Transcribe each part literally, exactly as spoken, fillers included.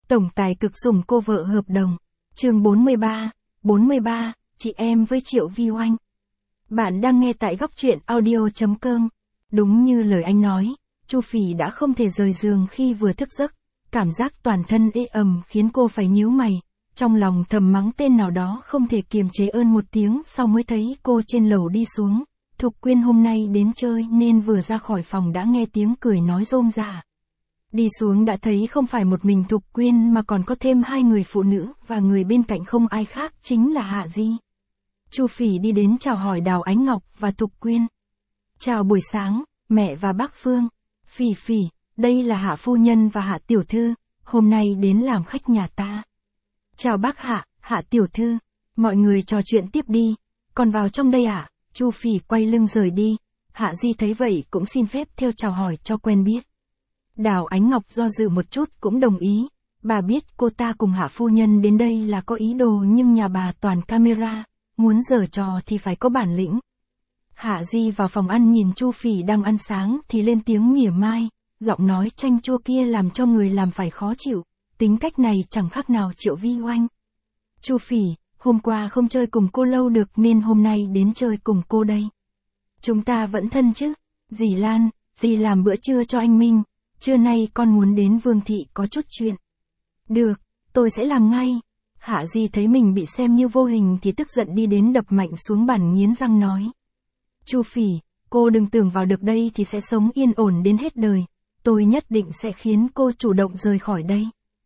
Tổng tài cực sủng cô vợ hợp đồng. Chương bốn mươi ba, bốn mươi ba, chị em với Triệu Vi Oanh. Bạn đang nghe tại góc truyện audio chấm com. Đúng như lời anh nói, Chu Phỉ đã không thể rời giường khi vừa thức giấc. Cảm giác toàn thân ê ẩm khiến cô phải nhíu mày. Trong lòng thầm mắng tên nào đó không thể kiềm chế ơn một tiếng, sau mới thấy cô trên lầu đi xuống. Thục Quyên hôm nay đến chơi nên vừa ra khỏi phòng đã nghe tiếng cười nói rôm rả. Đi xuống đã thấy không phải một mình Thục Quyên mà còn có thêm hai người phụ nữ, và người bên cạnh không ai khác chính là Hạ Di. Chu Phỉ đi đến chào hỏi Đào Ánh Ngọc và Thục Quyên. Chào buổi sáng, mẹ và bác Phương. Phỉ Phỉ, đây là Hạ phu nhân và Hạ tiểu thư, hôm nay đến làm khách nhà ta. Chào bác Hạ, Hạ tiểu thư. Mọi người trò chuyện tiếp đi. Còn vào trong đây ạ. À? Chu Phỉ quay lưng rời đi. Hạ Di thấy vậy cũng xin phép theo chào hỏi cho quen biết. Đào Ánh Ngọc do dự một chút cũng đồng ý. Bà biết cô ta cùng Hạ phu nhân đến đây là có ý đồ, nhưng nhà bà toàn camera, muốn giở trò thì phải có bản lĩnh. Hạ Di vào phòng ăn nhìn Chu Phỉ đang ăn sáng thì lên tiếng mỉa mai, giọng nói chanh chua kia làm cho người làm phải khó chịu. Tính cách này chẳng khác nào Triệu Vi Oanh. Chu Phỉ, hôm qua không chơi cùng cô lâu được nên hôm nay đến chơi cùng cô đây. Chúng ta vẫn thân chứ? Dì Lan, dì làm bữa trưa cho anh Minh. Trưa nay con muốn đến Vương Thị có chút chuyện. Được, tôi sẽ làm ngay. Hạ Di thấy mình bị xem như vô hình thì tức giận đi đến đập mạnh xuống bàn, nghiến răng nói. Chu Phỉ, cô đừng tưởng vào được đây thì sẽ sống yên ổn đến hết đời. Tôi nhất định sẽ khiến cô chủ động rời khỏi đây.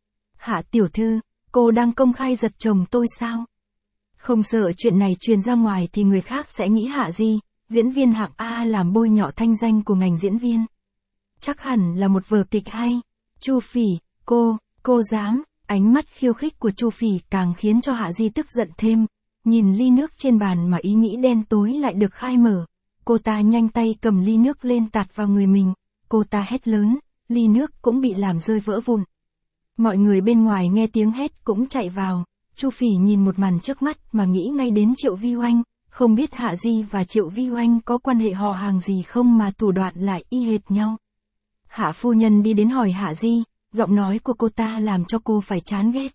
Hạ tiểu thư, cô đang công khai giật chồng tôi sao? Không sợ chuyện này truyền ra ngoài thì người khác sẽ nghĩ Hạ Di, diễn viên hạng A, làm bôi nhọ thanh danh của ngành diễn viên. Chắc hẳn là một vở kịch hay. Chu Phỉ, cô, cô dám. Ánh mắt khiêu khích của Chu Phỉ càng khiến cho Hạ Di tức giận thêm. Nhìn ly nước trên bàn mà ý nghĩ đen tối lại được khai mở. Cô ta nhanh tay cầm ly nước lên tạt vào người mình. Cô ta hét lớn, ly nước cũng bị làm rơi vỡ vụn. Mọi người bên ngoài nghe tiếng hét cũng chạy vào. Chu Phỉ nhìn một màn trước mắt mà nghĩ ngay đến Triệu Vi Oanh. Không biết Hạ Di và Triệu Vi Oanh có quan hệ họ hàng gì không mà thủ đoạn lại y hệt nhau. Hạ phu nhân đi đến hỏi Hạ Di, giọng nói của cô ta làm cho cô phải chán ghét.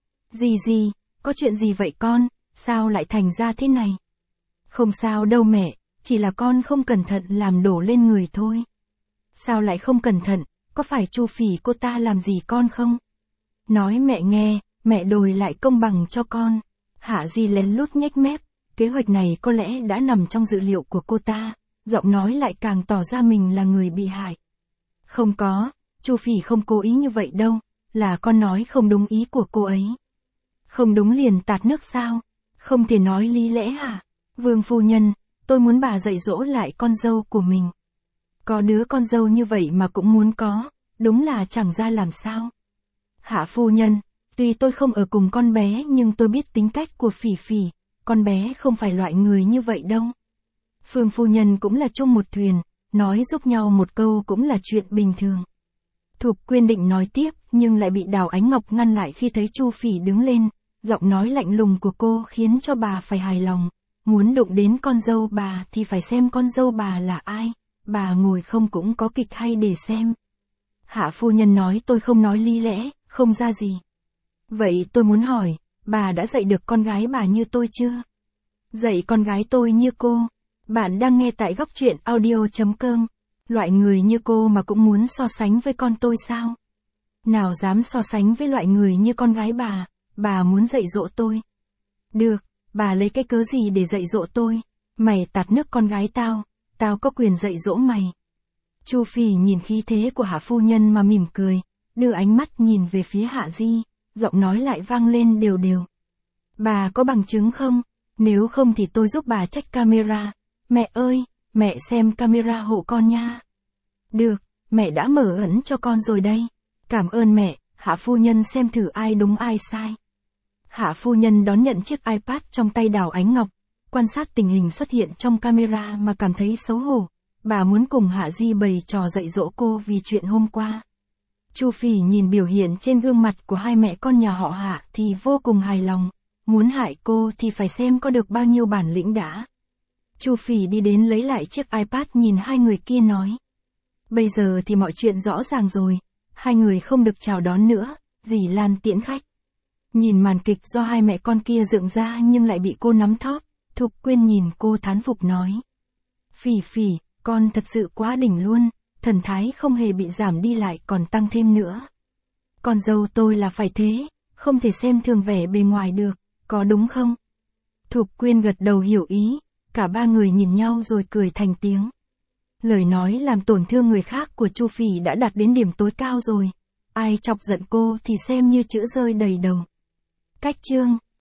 Dì dì, có chuyện gì vậy con, sao lại thành ra thế này? Không sao đâu mẹ, chỉ là con không cẩn thận làm đổ lên người thôi. Sao lại không cẩn thận, có phải Chu Phỉ cô ta làm gì con không? Nói mẹ nghe, mẹ đòi lại công bằng cho con. Hạ Di lén lút nhếch mép, kế hoạch này có lẽ đã nằm trong dự liệu của cô ta, giọng nói lại càng tỏ ra mình là người bị hại. Không có, Chu Phỉ không cố ý như vậy đâu, là con nói không đúng ý của cô ấy. Không đúng liền tạt nước sao? Không thể nói lý lẽ hả? Vương phu nhân, tôi muốn bà dạy dỗ lại con dâu của mình. Có đứa con dâu như vậy mà cũng muốn có, đúng là chẳng ra làm sao. Hạ phu nhân, tuy tôi không ở cùng con bé nhưng tôi biết tính cách của Phỉ Phỉ, con bé không phải loại người như vậy đâu. Phương phu nhân cũng là chung một thuyền, nói giúp nhau một câu cũng là chuyện bình thường. Thục Quyên định nói tiếp nhưng lại bị Đào Ánh Ngọc ngăn lại khi thấy Chu Phỉ đứng lên, giọng nói lạnh lùng của cô khiến cho bà phải hài lòng. Muốn đụng đến con dâu bà thì phải xem con dâu bà là ai, bà ngồi không cũng có kịch hay để xem. Hạ phu nhân nói tôi không nói lý lẽ, không ra gì. Vậy tôi muốn hỏi, bà đã dạy được con gái bà như tôi chưa? Dạy con gái tôi như cô? Bạn đang nghe tại góc truyện audio chấm com. Loại người như cô mà cũng muốn so sánh với con tôi sao? Nào dám so sánh với loại người như con gái bà, bà muốn dạy dỗ tôi. Được, bà lấy cái cớ gì để dạy dỗ tôi? Mày tạt nước con gái tao, tao có quyền dạy dỗ mày. Chu Phỉ nhìn khí thế của Hạ phu nhân mà mỉm cười, đưa ánh mắt nhìn về phía Hạ Di, giọng nói lại vang lên đều đều. Bà có bằng chứng không? Nếu không thì tôi giúp bà check camera. Mẹ ơi, mẹ xem camera hộ con nha. Được, mẹ đã mở ẩn cho con rồi đây. Cảm ơn mẹ. Hạ phu nhân xem thử ai đúng ai sai. Hạ phu nhân đón nhận chiếc iPad trong tay Đào Ánh Ngọc, quan sát tình hình xuất hiện trong camera mà cảm thấy xấu hổ. Bà muốn cùng Hạ Di bày trò dạy dỗ cô vì chuyện hôm qua. Chu Phỉ nhìn biểu hiện trên gương mặt của hai mẹ con nhà họ Hạ thì vô cùng hài lòng. Muốn hại cô thì phải xem có được bao nhiêu bản lĩnh đã. Chu Phỉ đi đến lấy lại chiếc iPad nhìn hai người kia nói. Bây giờ thì mọi chuyện rõ ràng rồi, hai người không được chào đón nữa, dì Lan tiễn khách. Nhìn màn kịch do hai mẹ con kia dựng ra nhưng lại bị cô nắm thóp, Thục Quyên nhìn cô thán phục nói. Phỉ Phỉ, con thật sự quá đỉnh luôn, thần thái không hề bị giảm đi lại còn tăng thêm nữa. Con dâu tôi là phải thế, không thể xem thường vẻ bề ngoài được, có đúng không? Thục Quyên gật đầu hiểu ý, cả ba người nhìn nhau rồi cười thành tiếng. Lời nói làm tổn thương người khác của Chu Phỉ đã đạt đến điểm tối cao rồi. Ai chọc giận cô thì xem như chữ rơi đầy đầu. Cách chương